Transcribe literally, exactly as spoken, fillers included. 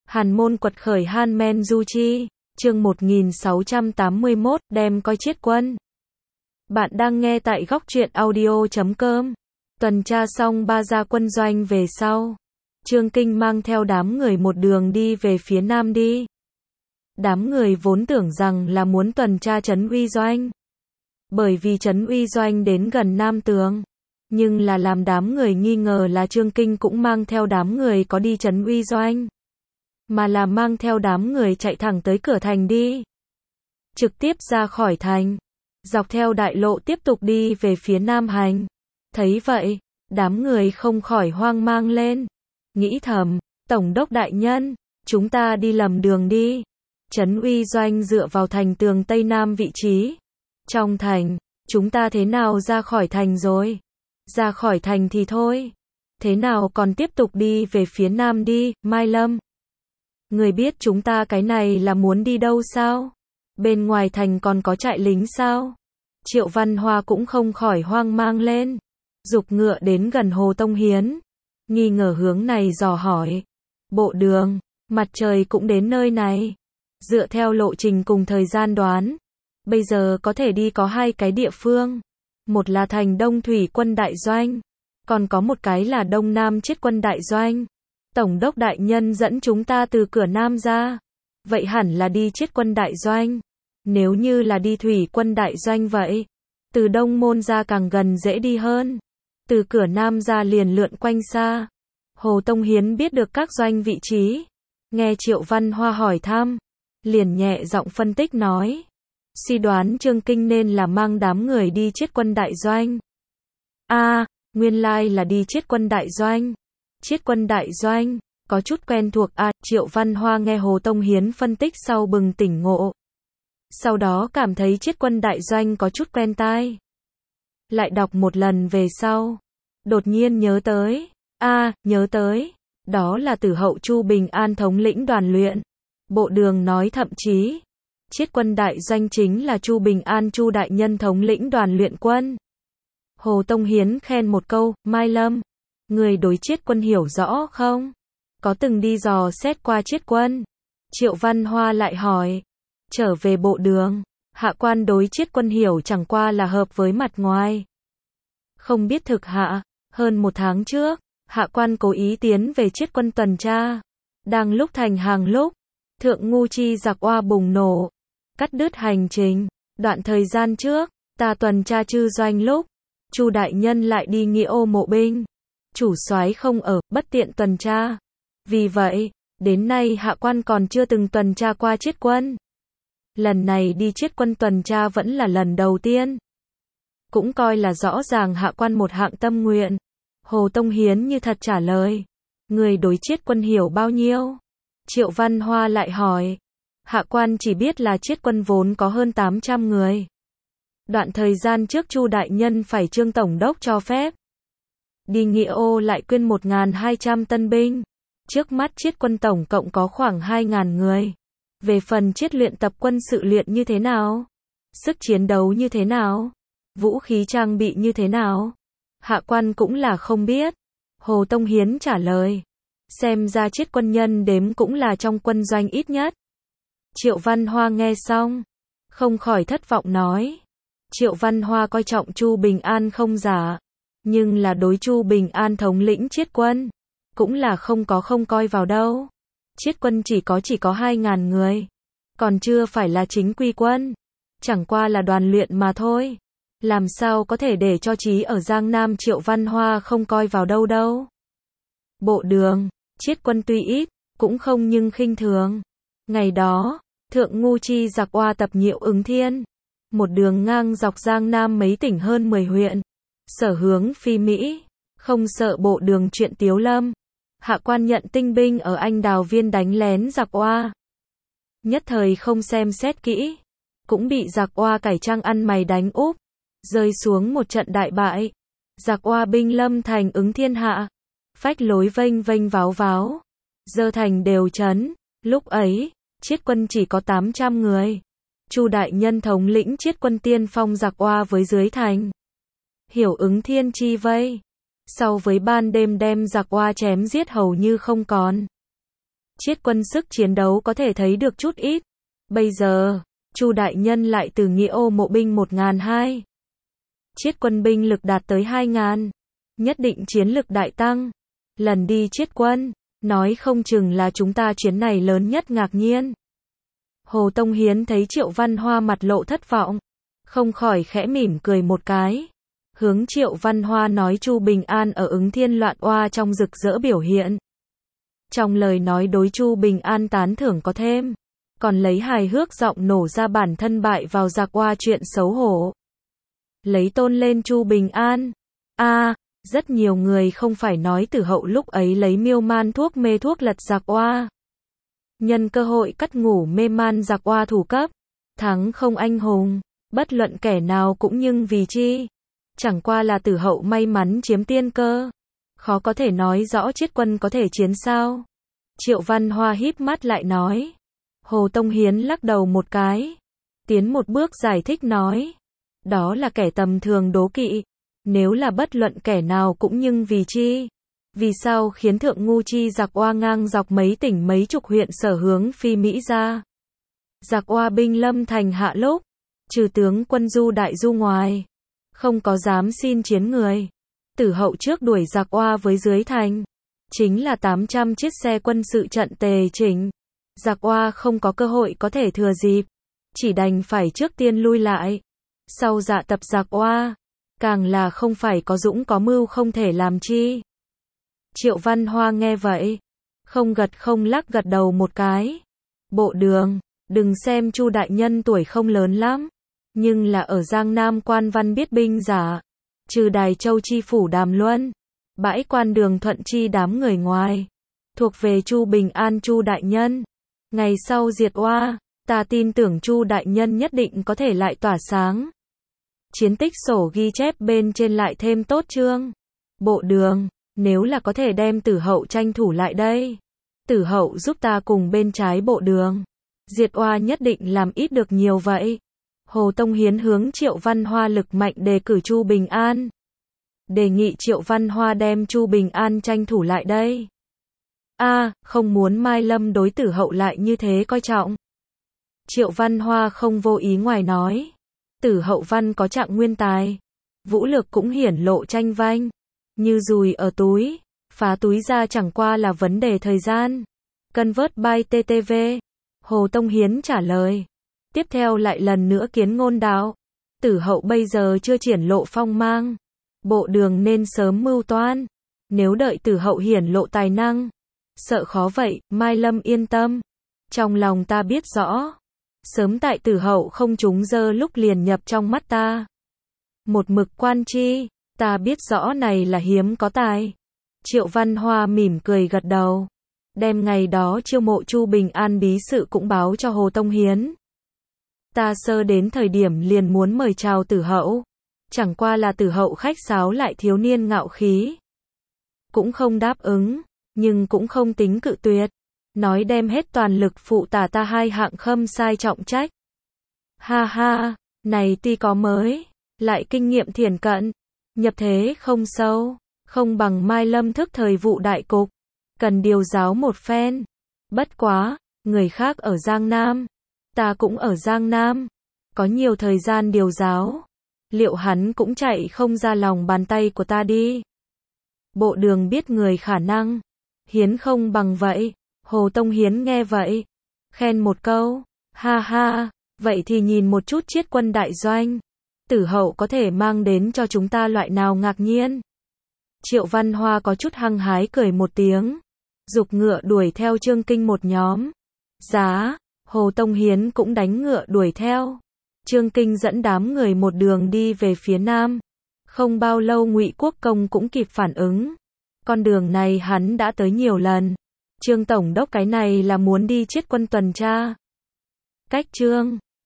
Hàn Môn quật khởi Han Men Du Chi, chương một nghìn sáu trăm tám mươi mốt, đem coi Chiết Quân. Bạn đang nghe tại góc truyện audio chấm com. Tuần tra xong ba gia quân doanh về sau, Trương Kinh mang theo đám người một đường đi về phía nam đi. Đám người vốn tưởng rằng là muốn tuần tra trấn Uy Doanh, bởi vì trấn Uy Doanh đến gần Nam Tường, nhưng là làm đám người nghi ngờ là Trương Kinh cũng mang theo đám người có đi trấn Uy Doanh, mà là mang theo đám người chạy thẳng tới cửa thành đi. Trực tiếp ra khỏi thành, dọc theo đại lộ tiếp tục đi về phía Nam hành. Thấy vậy, đám người không khỏi hoang mang lên, nghĩ thầm, Tổng đốc đại nhân, chúng ta đi lầm đường đi. Trấn Uy Doanh dựa vào thành tường Tây Nam vị trí. Trong thành, chúng ta thế nào ra khỏi thành rồi? Ra khỏi thành thì thôi, thế nào còn tiếp tục đi về phía Nam đi, Mai Lâm? Người biết chúng ta cái này là muốn đi đâu sao? Bên ngoài thành còn có trại lính sao? Triệu Văn Hoa cũng không khỏi hoang mang lên, giục ngựa đến gần Hồ Tông Hiến, nghi ngờ hướng này dò hỏi. Bộ đường, mặt trời cũng đến nơi này. Dựa theo lộ trình cùng thời gian đoán, bây giờ có thể đi có hai cái địa phương. Một là thành Đông Thủy Quân Đại Doanh, còn có một cái là Đông Nam Chiết Quân Đại Doanh. Tổng đốc đại nhân dẫn chúng ta từ cửa Nam ra, vậy hẳn là đi Chiết Quân Đại Doanh. Nếu như là đi Thủy Quân Đại Doanh vậy, từ Đông Môn ra càng gần dễ đi hơn, từ cửa Nam ra liền lượn quanh xa. Hồ Tông Hiến biết được các doanh vị trí, nghe Triệu Văn Hoa hỏi thăm, liền nhẹ giọng phân tích nói, suy đoán Trương Kinh nên là mang đám người đi Chiết Quân Đại Doanh. A, à, nguyên lai là đi Chiết Quân Đại Doanh. Chiết Quân Đại Doanh, có chút quen thuộc à, Triệu Văn Hoa nghe Hồ Tông Hiến phân tích sau bừng tỉnh ngộ. Sau đó cảm thấy Chiết Quân Đại Doanh có chút quen tai. Lại đọc một lần về sau, đột nhiên nhớ tới, a, à, nhớ tới, đó là Tử Hậu Chu Bình An thống lĩnh đoàn luyện. Bộ đường nói thậm chí, Chiết Quân Đại Doanh chính là Chu Bình An Chu đại nhân thống lĩnh đoàn luyện quân. Hồ Tông Hiến khen một câu, Mai Lâm, người đối Chiết Quân hiểu rõ không? Có từng đi dò xét qua Chiết Quân? Triệu Văn Hoa lại hỏi, trở về bộ đường, hạ quan đối Chiết Quân hiểu chẳng qua là hợp với mặt ngoài, không biết thực hạ. Hơn một tháng trước, hạ quan cố ý tiến về Chiết Quân tuần tra, đang lúc thành hàng lúc, Thượng Ngu Chi giặc oa bùng nổ, cắt đứt hành trình. Đoạn thời gian trước, ta tuần tra Chư Doanh lúc, Chu đại nhân lại đi Nghĩa Ô mộ binh, chủ soái không ở, bất tiện tuần tra. Vì vậy, đến nay hạ quan còn chưa từng tuần tra qua Chiết Quân. Lần này đi Chiết Quân tuần tra vẫn là lần đầu tiên, cũng coi là rõ ràng hạ quan một hạng tâm nguyện. Hồ Tông Hiến như thật trả lời, người đối Chiết Quân hiểu bao nhiêu? Triệu Văn Hoa lại hỏi, hạ quan chỉ biết là Chiết Quân vốn có hơn tám trăm người. Đoạn thời gian trước Chu đại nhân phải Trương tổng đốc cho phép, đi Nghĩa Ô lại quyên một nghìn hai trăm tân binh. Trước mắt Chiết Quân tổng cộng có khoảng hai nghìn người. Về phần Chiết luyện tập quân sự luyện như thế nào? Sức chiến đấu như thế nào? Vũ khí trang bị như thế nào? Hạ quan cũng là không biết. Hồ Tông Hiến trả lời, xem ra Chiết Quân nhân đếm cũng là trong quân doanh ít nhất. Triệu Văn Hoa nghe xong, không khỏi thất vọng nói, Triệu Văn Hoa coi trọng Chu Bình An không giả, nhưng là đối Chu Bình An thống lĩnh Chiết Quân, cũng là không có không coi vào đâu. Chiết Quân chỉ có chỉ có hai nghìn người, còn chưa phải là chính quy quân, chẳng qua là đoàn luyện mà thôi. Làm sao có thể để cho trí ở Giang Nam Triệu Văn Hoa không coi vào đâu đâu. Bộ đường, Chiết Quân tuy ít, cũng không nhưng khinh thường. Ngày đó, Thượng Ngu Chi giặc oa tập Nhiệu Ứng Thiên, một đường ngang dọc Giang Nam mấy tỉnh hơn mười huyện, sở hướng phi Mỹ, không sợ bộ đường chuyện Tiếu Lâm. Hạ quan nhận tinh binh ở Anh Đào Viên đánh lén giặc oa, nhất thời không xem xét kỹ, cũng bị giặc oa cải trang ăn mày đánh úp, rơi xuống một trận đại bại. Giặc oa binh lâm thành Ứng Thiên hạ, phách lối vênh vênh váo váo, dơ thành đều trấn. Lúc ấy, Chiết Quân chỉ có tám trăm người. Chu đại nhân thống lĩnh Chiết Quân tiên phong giặc oa với dưới thành, hiểu Ứng Thiên chi vây, sau với ban đêm đem giặc oa chém giết hầu như không còn. Chiết quân sức chiến đấu có thể thấy được chút ít. Bây giờ, Chu đại nhân lại từ nghĩa ô mộ binh một nghìn hai. Chiết quân binh lực đạt tới hai nghìn. Nhất định chiến lực đại tăng. Lần đi chiết quân, nói không chừng là chúng ta chuyến này lớn nhất ngạc nhiên. Hồ Tông Hiến thấy Triệu Văn Hoa mặt lộ thất vọng, không khỏi khẽ mỉm cười một cái. Hướng Triệu Văn Hoa nói Chu Bình An ở Ứng Thiên loạn oa trong rực rỡ biểu hiện. Trong lời nói đối Chu Bình An tán thưởng có thêm, còn lấy hài hước giọng nổ ra bản thân bại vào giặc oa chuyện xấu hổ. Lấy tôn lên Chu Bình An. A, à, rất nhiều người không phải nói Tử Hậu lúc ấy lấy miêu man thuốc mê thuốc lật giặc oa. Nhân cơ hội cắt ngủ mê man giặc oa thủ cấp. Thắng không anh hùng, bất luận kẻ nào cũng nhưng vì chi. Chẳng qua là Tử Hậu may mắn chiếm tiên cơ. Khó có thể nói rõ Chiết quân có thể chiến sao. Triệu Văn Hoa híp mắt lại nói. Hồ Tông Hiến lắc đầu một cái. Tiến một bước giải thích nói. Đó là kẻ tầm thường đố kỵ. Nếu là bất luận kẻ nào cũng nhưng vì chi. Vì sao khiến thượng ngu chi giặc oa ngang dọc mấy tỉnh mấy chục huyện sở hướng phi Mỹ ra. Giặc oa binh lâm thành hạ lúc. Trừ tướng quân Du Đại Du ngoài. Không có dám xin chiến người. Tử Hậu trước đuổi giặc oa với dưới thành. Chính là tám trăm chiếc xe quân sự trận tề chỉnh. Giặc oa không có cơ hội có thể thừa dịp. Chỉ đành phải trước tiên lui lại. Sau dạ tập giặc oa. Càng là không phải có dũng có mưu không thể làm chi. Triệu Văn Hoa nghe vậy. Không gật không lắc gật đầu một cái. Bộ Đường, đừng xem Chu đại nhân tuổi không lớn lắm. Nhưng là ở Giang Nam quan văn biết binh giả. Trừ Đài Châu chi phủ Đàm Luân. Bãi quan Đường Thuận chi đám người ngoài. Thuộc về Chu Bình An Chu đại nhân. Ngày sau diệt oa, ta tin tưởng Chu đại nhân nhất định có thể lại tỏa sáng. Chiến tích sổ ghi chép bên trên lại thêm tốt chương. Bộ Đường, nếu là có thể đem Tử Hậu tranh thủ lại đây. Tử Hậu giúp ta cùng bên trái Bộ Đường. Diệt oa nhất định làm ít được nhiều vậy. Hồ Tông Hiến hướng Triệu Văn Hoa lực mạnh đề cử Chu Bình An. Đề nghị Triệu Văn Hoa đem Chu Bình An tranh thủ lại đây. A, à, không muốn Mai Lâm đối Tử Hậu lại như thế coi trọng. Triệu Văn Hoa không vô ý ngoài nói. Tử Hậu văn có trạng nguyên tài. Vũ lực cũng hiển lộ tranh vanh. Như dùi ở túi. Phá túi ra chẳng qua là vấn đề thời gian. Convert by tê tê vê. Hồ Tông Hiến trả lời. Tiếp theo lại lần nữa kiến ngôn đạo. Tử Hậu bây giờ chưa triển lộ phong mang. Bộ Đường nên sớm mưu toan. Nếu đợi Tử Hậu hiển lộ tài năng. Sợ khó vậy, Mai Lâm yên tâm. Trong lòng ta biết rõ. Sớm tại Tử Hậu không trúng dơ lúc liền nhập trong mắt ta. Một mực quan chi, ta biết rõ này là hiếm có tài. Triệu Văn Hoa mỉm cười gật đầu. Đem ngày đó chiêu mộ Chu Bình An bí sự cũng báo cho Hồ Tông Hiến. Ta sơ đến thời điểm liền muốn mời chào Tử Hậu. Chẳng qua là Tử Hậu khách sáo lại thiếu niên ngạo khí. Cũng không đáp ứng, nhưng cũng không tính cự tuyệt. Nói đem hết toàn lực phụ tả ta hai hạng khâm sai trọng trách. Ha ha, này tuy có mới, lại kinh nghiệm thiển cận. Nhập thế không sâu, không bằng Mai Lâm thức thời vụ đại cục. Cần điều giáo một phen. Bất quá, người khác ở Giang Nam. Ta cũng ở Giang Nam. Có nhiều thời gian điều giáo. Liệu hắn cũng chạy không ra lòng bàn tay của ta đi. Bộ Đường biết người khả năng. Hiến không bằng vậy. Hồ Tông Hiến nghe vậy. Khen một câu. Ha ha, vậy thì nhìn một chút Chiết quân đại doanh. Tử Hậu có thể mang đến cho chúng ta loại nào ngạc nhiên. Triệu Văn Hoa có chút hăng hái cười một tiếng. Dục ngựa đuổi theo Trương Kinh một nhóm. Giá, Hồ Tông Hiến cũng đánh ngựa đuổi theo. Trương Kinh dẫn đám người một đường đi về phía nam. Không bao lâu Ngụy Quốc Công cũng kịp phản ứng. Con đường này hắn đã tới nhiều lần. Trương Tổng đốc cái này là muốn đi Chiết quân tuần tra. Cách Trương